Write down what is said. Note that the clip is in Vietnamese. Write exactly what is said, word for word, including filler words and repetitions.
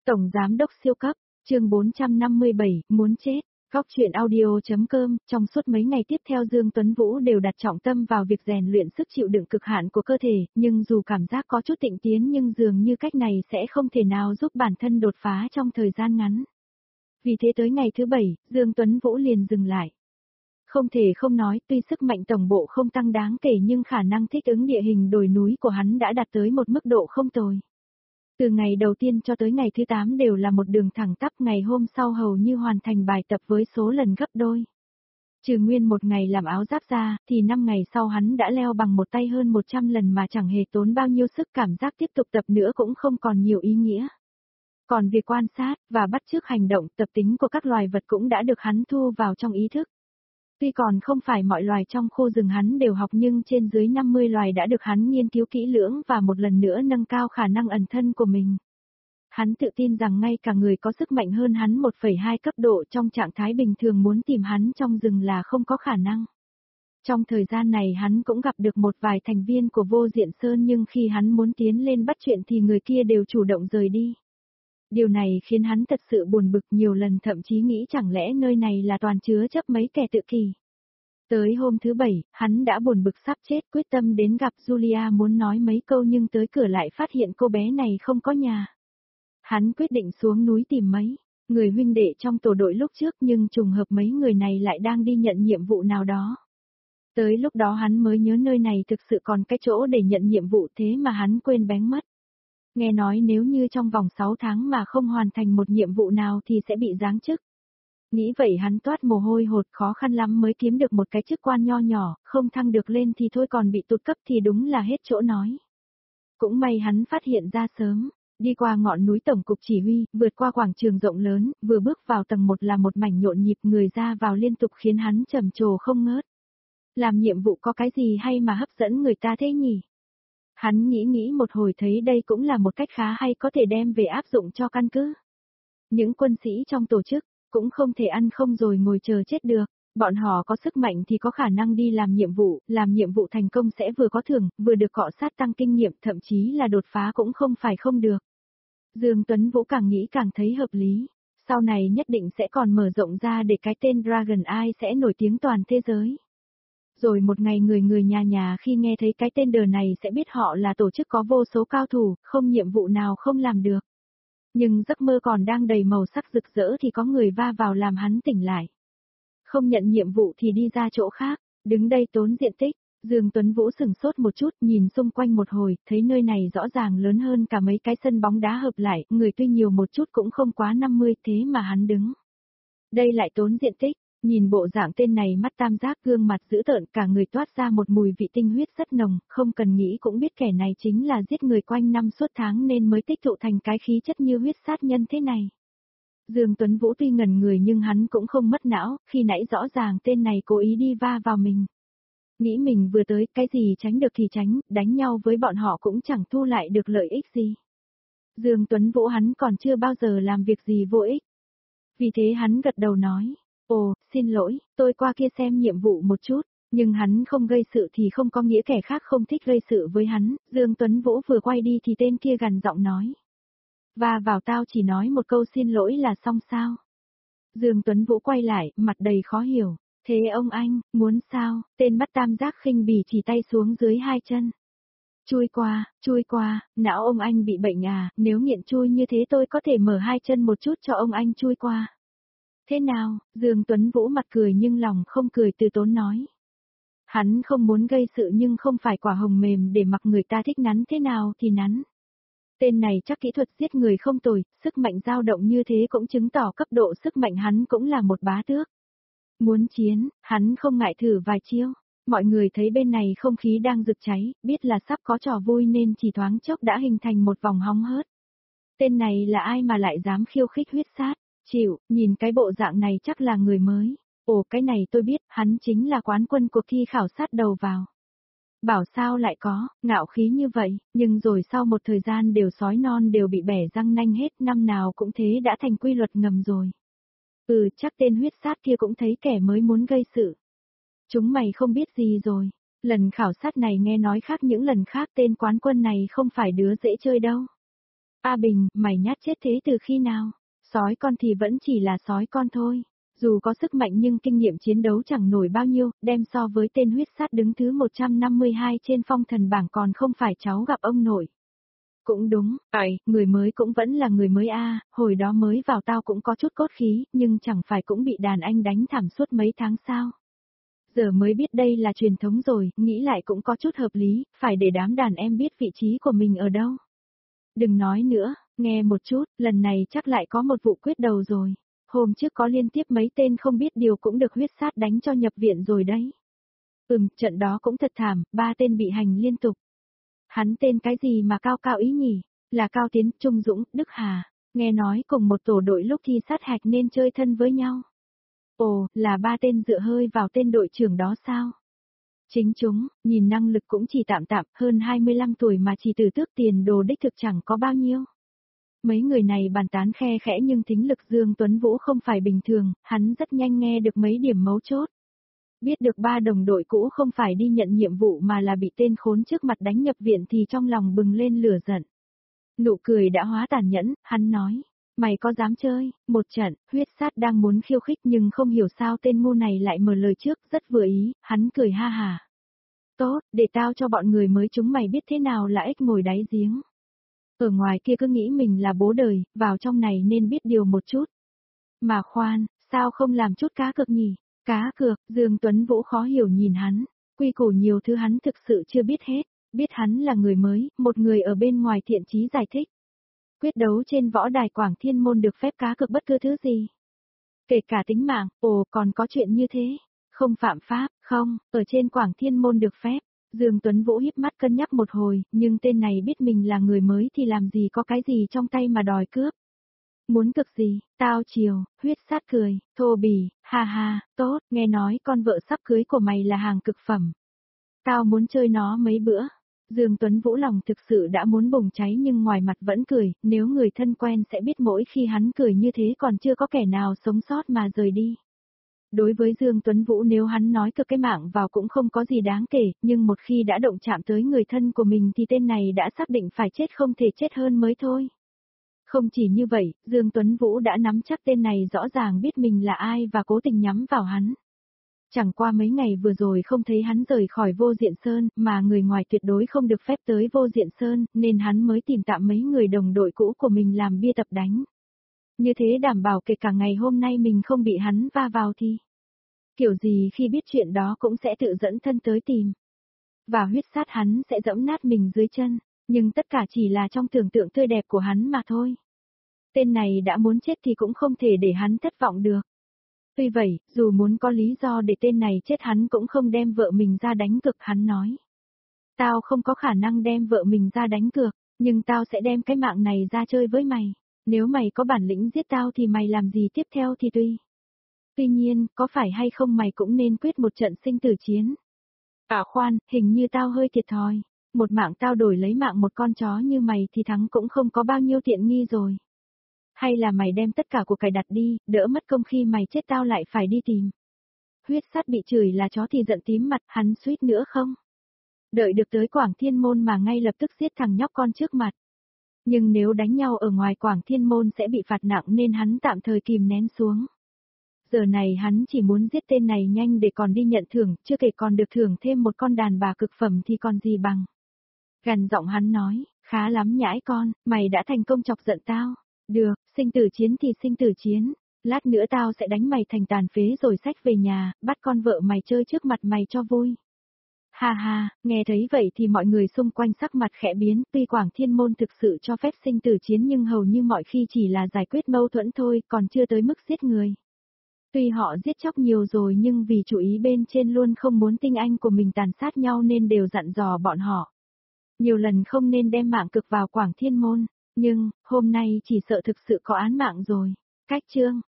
Tổng Giám đốc siêu cấp, chương bốn trăm năm mươi bảy, muốn chết. Góc truyện audio.com, trong suốt mấy ngày tiếp theo Dương Tuấn Vũ đều đặt trọng tâm vào việc rèn luyện sức chịu đựng cực hạn của cơ thể, nhưng dù cảm giác có chút tịnh tiến nhưng dường như cách này sẽ không thể nào giúp bản thân đột phá trong thời gian ngắn. Vì thế tới ngày thứ bảy, Dương Tuấn Vũ liền dừng lại. Không thể không nói, tuy sức mạnh tổng bộ không tăng đáng kể nhưng khả năng thích ứng địa hình đồi núi của hắn đã đạt tới một mức độ không tồi. Từ ngày đầu tiên cho tới ngày thứ tám đều là một đường thẳng tắp, ngày hôm sau hầu như hoàn thành bài tập với số lần gấp đôi. Trừ nguyên một ngày làm áo giáp ra, thì năm ngày sau hắn đã leo bằng một tay hơn một trăm lần mà chẳng hề tốn bao nhiêu sức, cảm giác tiếp tục tập nữa cũng không còn nhiều ý nghĩa. Còn việc quan sát, và bắt chước hành động tập tính của các loài vật cũng đã được hắn thu vào trong ý thức. Tuy còn không phải mọi loài trong khu rừng hắn đều học nhưng trên dưới năm mươi loài đã được hắn nghiên cứu kỹ lưỡng và một lần nữa nâng cao khả năng ẩn thân của mình. Hắn tự tin rằng ngay cả người có sức mạnh hơn hắn một phẩy hai cấp độ trong trạng thái bình thường muốn tìm hắn trong rừng là không có khả năng. Trong thời gian này hắn cũng gặp được một vài thành viên của Vô Diện Sơn nhưng khi hắn muốn tiến lên bắt chuyện thì người kia đều chủ động rời đi. Điều này khiến hắn thật sự buồn bực, nhiều lần thậm chí nghĩ chẳng lẽ nơi này là toàn chứa chấp mấy kẻ tự kỷ. Tới hôm thứ bảy, hắn đã buồn bực sắp chết, quyết tâm đến gặp Julia muốn nói mấy câu nhưng tới cửa lại phát hiện cô bé này không có nhà. Hắn quyết định xuống núi tìm mấy người huynh đệ trong tổ đội lúc trước nhưng trùng hợp mấy người này lại đang đi nhận nhiệm vụ nào đó. Tới lúc đó hắn mới nhớ nơi này thực sự còn cái chỗ để nhận nhiệm vụ thế mà hắn quên bén mất. Nghe nói nếu như trong vòng sáu tháng mà không hoàn thành một nhiệm vụ nào thì sẽ bị giáng chức. Nghĩ vậy hắn toát mồ hôi hột, khó khăn lắm mới kiếm được một cái chức quan nho nhỏ, không thăng được lên thì thôi còn bị tụt cấp thì đúng là hết chỗ nói. Cũng may hắn phát hiện ra sớm, đi qua ngọn núi tổng cục chỉ huy, vượt qua quảng trường rộng lớn, vừa bước vào tầng một là một mảnh nhộn nhịp, người ra vào liên tục khiến hắn trầm trồ không ngớt. Làm nhiệm vụ có cái gì hay mà hấp dẫn người ta thế nhỉ? Hắn nghĩ nghĩ một hồi thấy đây cũng là một cách khá hay có thể đem về áp dụng cho căn cứ. Những quân sĩ trong tổ chức, cũng không thể ăn không rồi ngồi chờ chết được, bọn họ có sức mạnh thì có khả năng đi làm nhiệm vụ, làm nhiệm vụ thành công sẽ vừa có thưởng, vừa được cọ sát tăng kinh nghiệm, thậm chí là đột phá cũng không phải không được. Dương Tuấn Vũ càng nghĩ càng thấy hợp lý, sau này nhất định sẽ còn mở rộng ra để cái tên Dragon Eye sẽ nổi tiếng toàn thế giới. Rồi một ngày người người nhà nhà khi nghe thấy cái tên đờ này sẽ biết họ là tổ chức có vô số cao thủ, không nhiệm vụ nào không làm được. Nhưng giấc mơ còn đang đầy màu sắc rực rỡ thì có người va vào làm hắn tỉnh lại. Không nhận nhiệm vụ thì đi ra chỗ khác, đứng đây tốn diện tích. Dương Tuấn Vũ sửng sốt một chút, nhìn xung quanh một hồi, thấy nơi này rõ ràng lớn hơn cả mấy cái sân bóng đá hợp lại, người tuy nhiều một chút cũng không quá năm mươi, thế mà hắn đứng. Đây lại tốn diện tích. Nhìn bộ dạng tên này mắt tam giác, gương mặt dữ tợn, cả người toát ra một mùi vị tinh huyết rất nồng, không cần nghĩ cũng biết kẻ này chính là giết người quanh năm suốt tháng nên mới tích tụ thành cái khí chất như huyết sát nhân thế này. Dương Tuấn Vũ tuy ngẩn người nhưng hắn cũng không mất não, khi nãy rõ ràng tên này cố ý đi va vào mình. Nghĩ mình vừa tới, cái gì tránh được thì tránh, đánh nhau với bọn họ cũng chẳng thu lại được lợi ích gì. Dương Tuấn Vũ hắn còn chưa bao giờ làm việc gì vô ích. Vì thế hắn gật đầu nói. Ồ, xin lỗi, tôi qua kia xem nhiệm vụ một chút, nhưng hắn không gây sự thì không có nghĩa kẻ khác không thích gây sự với hắn, Dương Tuấn Vũ vừa quay đi thì tên kia gằn giọng nói. Và vào tao chỉ nói một câu xin lỗi là xong sao? Dương Tuấn Vũ quay lại, mặt đầy khó hiểu, thế ông anh, muốn sao? Tên mắt tam giác khinh bỉ chỉ tay xuống dưới hai chân. Chui qua, chui qua, não ông anh bị bệnh à, nếu nghiện chui như thế tôi có thể mở hai chân một chút cho ông anh chui qua. Thế nào, Dương Tuấn Vũ mặt cười nhưng lòng không cười, từ tốn nói. Hắn không muốn gây sự nhưng không phải quả hồng mềm để mặc người ta thích nắn thế nào thì nắn. Tên này chắc kỹ thuật giết người không tồi, sức mạnh dao động như thế cũng chứng tỏ cấp độ sức mạnh hắn cũng là một bá tước. Muốn chiến, hắn không ngại thử vài chiêu. Mọi người thấy bên này không khí đang rực cháy, biết là sắp có trò vui nên chỉ thoáng chốc đã hình thành một vòng hóng hớt. Tên này là ai mà lại dám khiêu khích huyết sát? Chịu, nhìn cái bộ dạng này chắc là người mới. Ồ, cái này tôi biết, hắn chính là quán quân cuộc thi khảo sát đầu vào. Bảo sao lại có, ngạo khí như vậy, nhưng rồi sau một thời gian đều sói non đều bị bẻ răng nanh hết, năm nào cũng thế đã thành quy luật ngầm rồi. Ừ, chắc tên huyết sát kia cũng thấy kẻ mới muốn gây sự. Chúng mày không biết gì rồi, lần khảo sát này nghe nói khác những lần khác, tên quán quân này không phải đứa dễ chơi đâu. A Bình, mày nhát chết thế từ khi nào? Sói con thì vẫn chỉ là sói con thôi. Dù có sức mạnh nhưng kinh nghiệm chiến đấu chẳng nổi bao nhiêu, đem so với tên huyết sát đứng thứ một trăm năm mươi hai trên phong thần bảng còn không phải cháu gặp ông nội. Cũng đúng, ấy, người mới cũng vẫn là người mới a, hồi đó mới vào tao cũng có chút cốt khí, nhưng chẳng phải cũng bị đàn anh đánh thảm suốt mấy tháng sao. Giờ mới biết đây là truyền thống rồi, nghĩ lại cũng có chút hợp lý, phải để đám đàn em biết vị trí của mình ở đâu. Đừng nói nữa, nghe một chút, lần này chắc lại có một vụ quyết đầu rồi. Hôm trước có liên tiếp mấy tên không biết điều cũng được huyết sát đánh cho nhập viện rồi đấy. Ừm, trận đó cũng thật thảm, ba tên bị hành liên tục. Hắn tên cái gì mà cao cao ý nhỉ? Là Cao Tiến, Trung Dũng, Đức Hà. Nghe nói cùng một tổ đội lúc thi sát hạch nên chơi thân với nhau. Ồ, là ba tên dựa hơi vào tên đội trưởng đó sao? Chính chúng, nhìn năng lực cũng chỉ tạm tạm, hơn hai mươi lăm tuổi mà chỉ từ tước tiền đồ đích thực chẳng có bao nhiêu. Mấy người này bàn tán khe khẽ nhưng thính lực Dương Tuấn Vũ không phải bình thường, hắn rất nhanh nghe được mấy điểm mấu chốt. Biết được ba đồng đội cũ không phải đi nhận nhiệm vụ mà là bị tên khốn trước mặt đánh nhập viện thì trong lòng bừng lên lửa giận. Nụ cười đã hóa tàn nhẫn, hắn nói, mày có dám chơi, một trận, huyết sát đang muốn khiêu khích nhưng không hiểu sao tên ngu này lại mở lời trước, rất vừa ý, hắn cười ha hà. Tốt, để tao cho bọn người mới chúng mày biết thế nào là ếch ngồi đáy giếng. Ở ngoài kia cứ nghĩ mình là bố đời, vào trong này nên biết điều một chút. Mà khoan, sao không làm chút cá cược nhỉ? Cá cược, Dương Tuấn Vũ khó hiểu nhìn hắn, quy củ nhiều thứ hắn thực sự chưa biết hết, biết hắn là người mới, một người ở bên ngoài thiện chí giải thích. Quyết đấu trên võ đài Quảng Thiên Môn được phép cá cược bất cứ thứ gì. Kể cả tính mạng, ồ còn có chuyện như thế, không phạm pháp, không, ở trên Quảng Thiên Môn được phép. Dương Tuấn Vũ híp mắt cân nhắc một hồi, nhưng tên này biết mình là người mới thì làm gì có cái gì trong tay mà đòi cướp. Muốn cực gì, tao chiều, huyết sát cười, thô bỉ, ha ha, tốt, nghe nói con vợ sắp cưới của mày là hàng cực phẩm. Tao muốn chơi nó mấy bữa. Dương Tuấn Vũ lòng thực sự đã muốn bùng cháy nhưng ngoài mặt vẫn cười, nếu người thân quen sẽ biết mỗi khi hắn cười như thế còn chưa có kẻ nào sống sót mà rời đi. Đối với Dương Tuấn Vũ nếu hắn nói cực cái mạng vào cũng không có gì đáng kể, nhưng một khi đã động chạm tới người thân của mình thì tên này đã xác định phải chết không thể chết hơn mới thôi. Không chỉ như vậy, Dương Tuấn Vũ đã nắm chắc tên này rõ ràng biết mình là ai và cố tình nhắm vào hắn. Chẳng qua mấy ngày vừa rồi không thấy hắn rời khỏi Vô Diện Sơn, mà người ngoài tuyệt đối không được phép tới Vô Diện Sơn, nên hắn mới tìm tạm mấy người đồng đội cũ của mình làm bia tập đánh. Như thế đảm bảo kể cả ngày hôm nay mình không bị hắn va vào thì. Kiểu gì khi biết chuyện đó cũng sẽ tự dẫn thân tới tìm. Và huyết sát hắn sẽ dẫm nát mình dưới chân, nhưng tất cả chỉ là trong tưởng tượng tươi đẹp của hắn mà thôi. Tên này đã muốn chết thì cũng không thể để hắn thất vọng được. Tuy vậy, dù muốn có lý do để tên này chết hắn cũng không đem vợ mình ra đánh cược, hắn nói. Tao không có khả năng đem vợ mình ra đánh cược, nhưng tao sẽ đem cái mạng này ra chơi với mày. Nếu mày có bản lĩnh giết tao thì mày làm gì tiếp theo thì tùy. Tuy nhiên, có phải hay không mày cũng nên quyết một trận sinh tử chiến. À khoan, hình như tao hơi thiệt thòi. Một mạng tao đổi lấy mạng một con chó như mày thì thắng cũng không có bao nhiêu tiện nghi rồi. Hay là mày đem tất cả của cải đặt đi, đỡ mất công khi mày chết tao lại phải đi tìm. Huyết sát bị chửi là chó thì giận tím mặt, hắn suýt nữa không. Đợi được tới Quảng Thiên Môn mà ngay lập tức giết thằng nhóc con trước mặt. Nhưng nếu đánh nhau ở ngoài Quảng Thiên Môn sẽ bị phạt nặng nên hắn tạm thời kìm nén xuống. Giờ này hắn chỉ muốn giết tên này nhanh để còn đi nhận thưởng, chưa kể còn được thưởng thêm một con đàn bà cực phẩm thì còn gì bằng. Gằn giọng hắn nói, khá lắm nhãi con, mày đã thành công chọc giận tao. Được, sinh tử chiến thì sinh tử chiến, lát nữa tao sẽ đánh mày thành tàn phế rồi xách về nhà, bắt con vợ mày chơi trước mặt mày cho vui. Ha ha, nghe thấy vậy thì mọi người xung quanh sắc mặt khẽ biến, tuy Quảng Thiên Môn thực sự cho phép sinh tử chiến nhưng hầu như mọi khi chỉ là giải quyết mâu thuẫn thôi, còn chưa tới mức giết người. Tuy họ giết chóc nhiều rồi nhưng vì chủ ý bên trên luôn không muốn tinh anh của mình tàn sát nhau nên đều dặn dò bọn họ. Nhiều lần không nên đem mạng cực vào Quảng Thiên Môn, nhưng, hôm nay chỉ sợ thực sự có án mạng rồi. Cách chương